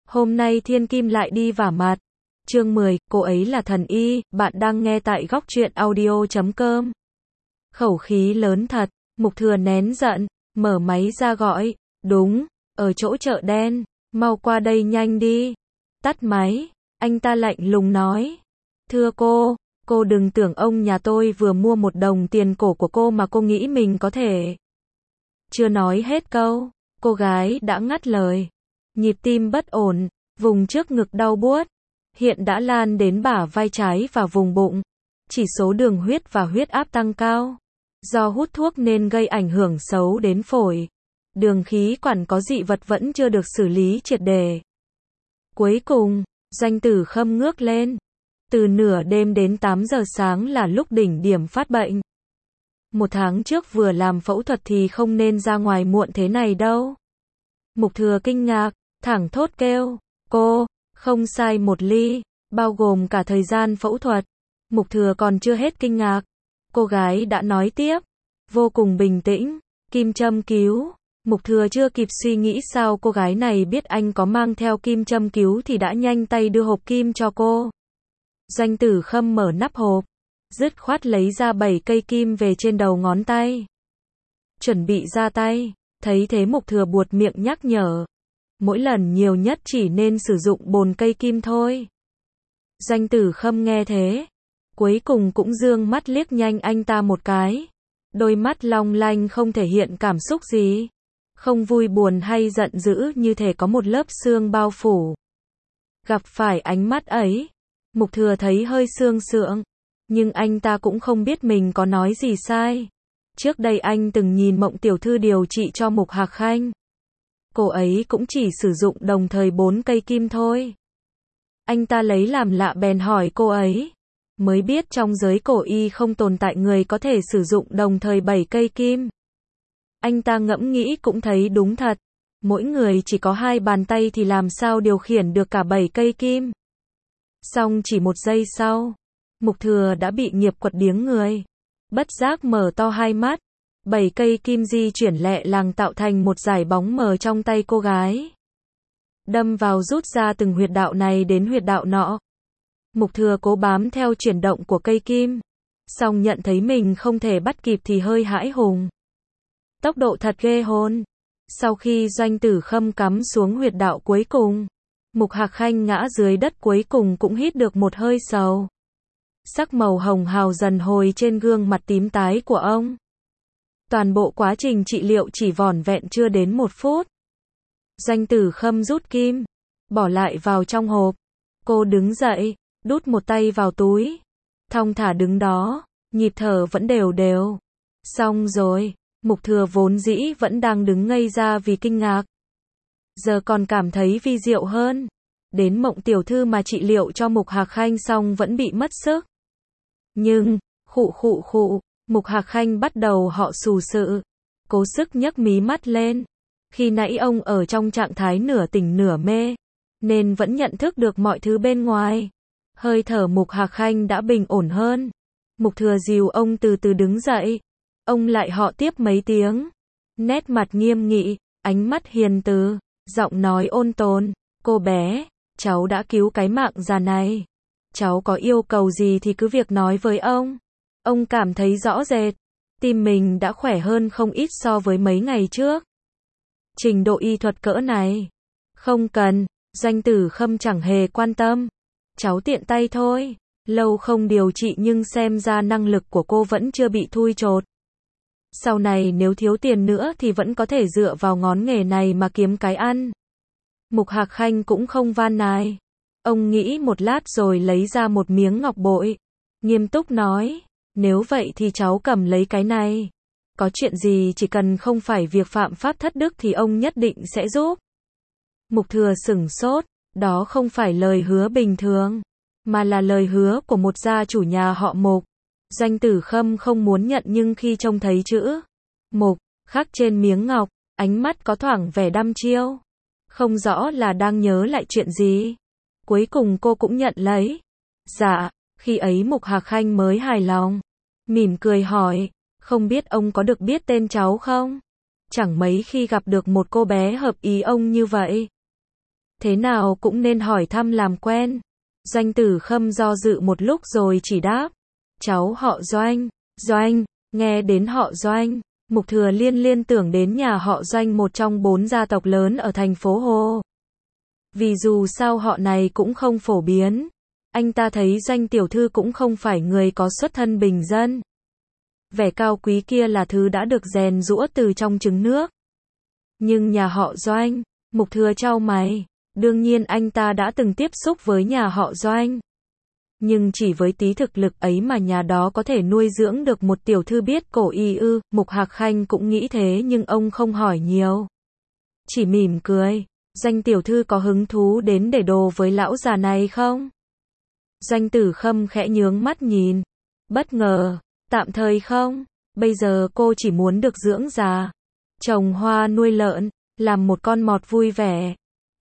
Hôm nay Thiên Kim lại đi vả mặt. Chương 10, cô ấy là thần y, bạn đang nghe tại góc truyện audio.com. Khẩu khí lớn thật, Mục Thừa nén giận, mở máy ra gọi, đúng, ở chỗ chợ đen, mau qua đây nhanh đi. Tắt máy, anh ta lạnh lùng nói. Thưa cô đừng tưởng ông nhà tôi vừa mua 1 đồng tiền cổ của cô mà cô nghĩ mình có thể. Chưa nói hết câu, cô gái đã ngắt lời. Nhịp tim bất ổn, vùng trước ngực đau buốt, hiện đã lan đến bả vai trái và vùng bụng. Chỉ số đường huyết và huyết áp tăng cao. Do hút thuốc nên gây ảnh hưởng xấu đến phổi. Đường khí quản có dị vật vẫn chưa được xử lý triệt để. Cuối cùng, Doanh Tử Khâm ngước lên. Từ nửa đêm đến 8 giờ sáng là lúc đỉnh điểm phát bệnh. 1 tháng trước vừa làm phẫu thuật thì không nên ra ngoài muộn thế này đâu. Mục Thừa kinh ngạc, thẳng thốt kêu, cô, không sai 1 ly, bao gồm cả thời gian phẫu thuật. Mục Thừa còn chưa hết kinh ngạc. Cô gái đã nói tiếp, vô cùng bình tĩnh, kim châm cứu. Mục Thừa chưa kịp suy nghĩ sao cô gái này biết anh có mang theo kim châm cứu thì đã nhanh tay đưa hộp kim cho cô. Doanh Tử Khâm mở nắp hộp, dứt khoát lấy ra 7 cây kim về trên đầu ngón tay. Chuẩn bị ra tay, thấy thế Mục Thừa buột miệng nhắc nhở. Mỗi lần nhiều nhất chỉ nên sử dụng 4 cây kim thôi. Doanh Tử Khâm nghe thế, cuối cùng cũng dương mắt liếc nhanh anh ta một cái. Đôi mắt long lanh không thể hiện cảm xúc gì. Không vui buồn hay giận dữ như thể có một lớp sương bao phủ. Gặp phải ánh mắt ấy, Mục Thừa thấy hơi sương sượng. Nhưng anh ta cũng không biết mình có nói gì sai. Trước đây anh từng nhìn Mộng tiểu thư điều trị cho Mục Hạc Khanh. Cô ấy cũng chỉ sử dụng đồng thời 4 cây kim thôi. Anh ta lấy làm lạ bèn hỏi cô ấy. Mới biết trong giới cổ y không tồn tại người có thể sử dụng đồng thời 7 cây kim. Anh ta ngẫm nghĩ cũng thấy đúng thật. Mỗi người chỉ có 2 bàn tay thì làm sao điều khiển được cả 7 cây kim. Xong chỉ 1 giây sau, Mục Thừa đã bị nghiệp quật điếng người. Bất giác mở to 2 mắt. 7 cây kim di chuyển lẹ làng tạo thành một dải bóng mờ trong tay cô gái. Đâm vào rút ra từng huyệt đạo này đến huyệt đạo nọ. Mục Thừa cố bám theo chuyển động của cây kim. Xong nhận thấy mình không thể bắt kịp thì hơi hãi hùng. Tốc độ thật ghê hồn. Sau khi Doanh Tử Khâm cắm xuống huyệt đạo cuối cùng, Mục Hạc Khanh ngã dưới đất cuối cùng cũng hít được một hơi sâu. Sắc màu hồng hào dần hồi trên gương mặt tím tái của ông. Toàn bộ quá trình trị liệu chỉ vỏn vẹn chưa đến 1 phút. Doanh Tử Khâm rút kim, bỏ lại vào trong hộp. Cô đứng dậy, đút một tay vào túi. Thong thả đứng đó, nhịp thở vẫn đều đều. Xong rồi, Mục Thừa vốn dĩ vẫn đang đứng ngây ra vì kinh ngạc. Giờ còn cảm thấy vi diệu hơn. Đến Mộng tiểu thư mà trị liệu cho Mục Hạc Khanh xong vẫn bị mất sức. Nhưng, khụ, Mục Hạc Khanh bắt đầu họ xù sự. Cố sức nhấc mí mắt lên. Khi nãy ông ở trong trạng thái nửa tỉnh nửa mê, nên vẫn nhận thức được mọi thứ bên ngoài. Hơi thở Mục Hạc Khanh đã bình ổn hơn. Mục Thừa dìu ông từ từ đứng dậy. Ông lại họ tiếp mấy tiếng. Nét mặt nghiêm nghị, ánh mắt hiền từ, giọng nói ôn tồn. Cô bé, cháu đã cứu cái mạng già này. Cháu có yêu cầu gì thì cứ việc nói với ông. Ông cảm thấy rõ rệt. Tim mình đã khỏe hơn không ít so với mấy ngày trước. Trình độ y thuật cỡ này. Không cần, Doanh Tử Khâm chẳng hề quan tâm. Cháu tiện tay thôi. Lâu không điều trị nhưng xem ra năng lực của cô vẫn chưa bị thui chột. Sau này nếu thiếu tiền nữa thì vẫn có thể dựa vào ngón nghề này mà kiếm cái ăn. Mục Hạc Khanh cũng không van nài. Ông nghĩ một lát rồi lấy ra một miếng ngọc bội. Nghiêm túc nói, nếu vậy thì cháu cầm lấy cái này. Có chuyện gì chỉ cần không phải việc phạm pháp thất đức thì ông nhất định sẽ giúp. Mục Thừa sửng sốt, đó không phải lời hứa bình thường, mà là lời hứa của một gia chủ nhà họ Mục. Doanh Tử Khâm không muốn nhận nhưng khi trông thấy chữ Mục khắc trên miếng ngọc, ánh mắt có thoảng vẻ đăm chiêu. Không rõ là đang nhớ lại chuyện gì. Cuối cùng cô cũng nhận lấy. Dạ, khi ấy Mục Hạc Khanh mới hài lòng. Mỉm cười hỏi, không biết ông có được biết tên cháu không? Chẳng mấy khi gặp được một cô bé hợp ý ông như vậy. thế nào cũng nên hỏi thăm làm quen. Doanh Tử Khâm do dự một lúc rồi chỉ đáp, cháu họ Doanh. Doanh, nghe đến họ Doanh, Mục Thừa Liên liên tưởng đến nhà họ Doanh, một trong 4 gia tộc lớn ở thành phố Hồ. Vì dù sao họ này cũng không phổ biến. Anh ta thấy Doanh tiểu thư cũng không phải người có xuất thân bình dân. Vẻ cao quý kia là thứ đã được rèn giũa từ trong trứng nước. Nhưng nhà họ Doanh, Mục Thừa chau mày, đương nhiên anh ta đã từng tiếp xúc với nhà họ Doanh. Nhưng chỉ với tí thực lực ấy mà nhà đó có thể nuôi dưỡng được một tiểu thư biết cổ y ư? Mục Hạc Khanh cũng nghĩ thế nhưng ông không hỏi nhiều. Chỉ mỉm cười, Doanh tiểu thư có hứng thú đến để đồ với lão già này không? Doanh Tử Khâm khẽ nhướng mắt nhìn. Bất ngờ, tạm thời không, bây giờ cô chỉ muốn được dưỡng già. Trồng hoa nuôi lợn, làm một con mọt vui vẻ.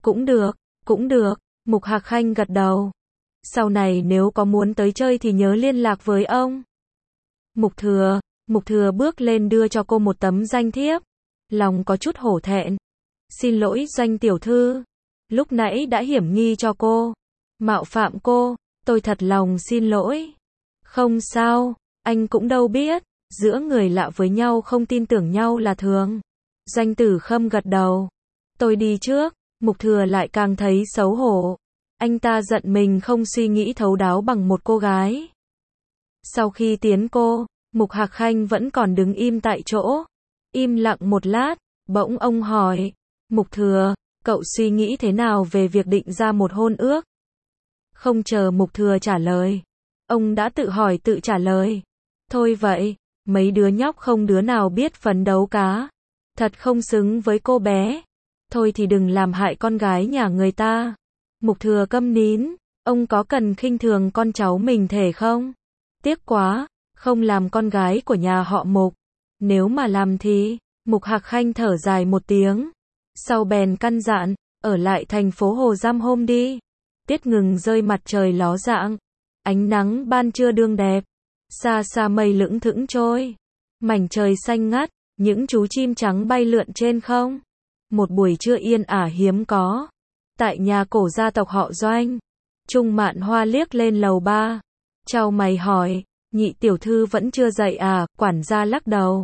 Cũng được, Mục Hạc Khanh gật đầu. Sau này nếu có muốn tới chơi thì nhớ liên lạc với ông. Mục Thừa bước lên đưa cho cô một tấm danh thiếp. Lòng có chút hổ thẹn. Xin lỗi Doanh tiểu thư, lúc nãy đã hiểm nghi cho cô, mạo phạm cô, tôi thật lòng xin lỗi. Không sao, anh cũng đâu biết, giữa người lạ với nhau không tin tưởng nhau là thường. Doanh Tử Khâm gật đầu. Tôi đi trước. Mục Thừa lại càng thấy xấu hổ. Anh ta giận mình không suy nghĩ thấu đáo bằng một cô gái. Sau khi tiến cô, Mục Hạc Khanh vẫn còn đứng im tại chỗ. Im lặng một lát, bỗng ông hỏi, Mục Thừa, cậu suy nghĩ thế nào về việc định ra một hôn ước? Không chờ Mục Thừa trả lời, ông đã tự hỏi tự trả lời. Thôi vậy, mấy đứa nhóc không đứa nào biết phấn đấu cá. Thật không xứng với cô bé. Thôi thì đừng làm hại con gái nhà người ta. Mục Thừa câm nín, ông có cần khinh thường con cháu mình thể không? Tiếc quá, không làm con gái của nhà họ Mục. Nếu mà làm thì, Mục Hạc Khanh thở dài một tiếng. Sau bèn căn dặn, ở lại thành phố Hồ Giam hôm đi. Tiết ngừng rơi mặt trời ló dạng. Ánh nắng ban trưa đương đẹp. Xa xa mây lững thững trôi. Mảnh trời xanh ngắt, những chú chim trắng bay lượn trên không. Một buổi trưa yên ả hiếm có. Tại nhà cổ gia tộc họ Doanh, Trung Mạn Hoa liếc lên lầu 3. Chau mày hỏi, nhị tiểu thư vẫn chưa dậy à? Quản gia lắc đầu.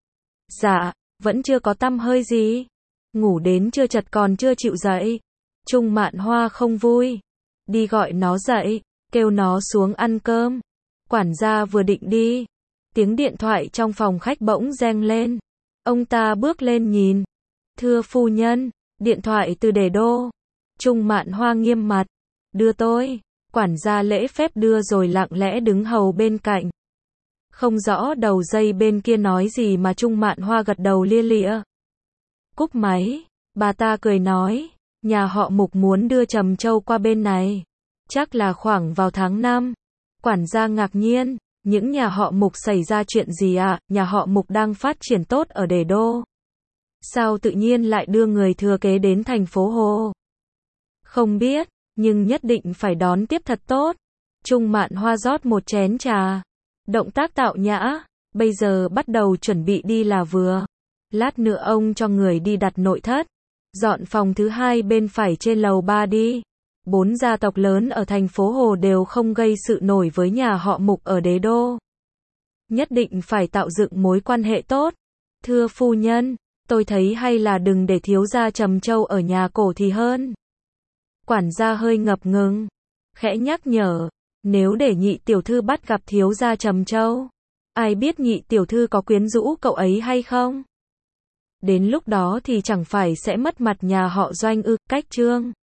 Dạ, vẫn chưa có tăm hơi gì. Ngủ đến trưa chật còn chưa chịu dậy. Trung Mạn Hoa không vui. Đi gọi nó dậy, kêu nó xuống ăn cơm. Quản gia vừa định đi, tiếng điện thoại trong phòng khách bỗng reng lên. Ông ta bước lên nhìn. Thưa phu nhân, điện thoại từ Đề Đô. Trung Mạn Hoa nghiêm mặt. Đưa tôi. Quản gia lễ phép đưa rồi lặng lẽ đứng hầu bên cạnh. Không rõ đầu dây bên kia nói gì mà Trung Mạn Hoa gật đầu lia lịa. Cúp máy, bà ta cười nói, nhà họ Mục muốn đưa Trầm Châu qua bên này. Chắc là khoảng vào tháng 5. Quản gia ngạc nhiên, những nhà họ Mục xảy ra chuyện gì ạ? Nhà họ Mục đang phát triển tốt ở Đề Đô. Sao tự nhiên lại đưa người thừa kế đến thành phố Hồ? Không biết, nhưng nhất định phải đón tiếp thật tốt. Trung Mạn Hoa rót một chén trà. Động tác tạo nhã, bây giờ bắt đầu chuẩn bị đi là vừa. Lát nữa ông cho người đi đặt nội thất. Dọn phòng thứ 2 bên phải trên lầu 3 đi. 4 gia tộc lớn ở thành phố Hồ đều không gây sự nổi với nhà họ Mục ở Đế Đô. Nhất định phải tạo dựng mối quan hệ tốt. Thưa phu nhân, tôi thấy hay là đừng để thiếu gia Trầm Châu ở nhà cổ thì hơn. Quản gia hơi ngập ngừng, khẽ nhắc nhở, nếu để nhị tiểu thư bắt gặp thiếu gia Trầm Châu, ai biết nhị tiểu thư có quyến rũ cậu ấy hay không? Đến lúc đó thì chẳng phải sẽ mất mặt nhà họ Doanh ư? Cách chương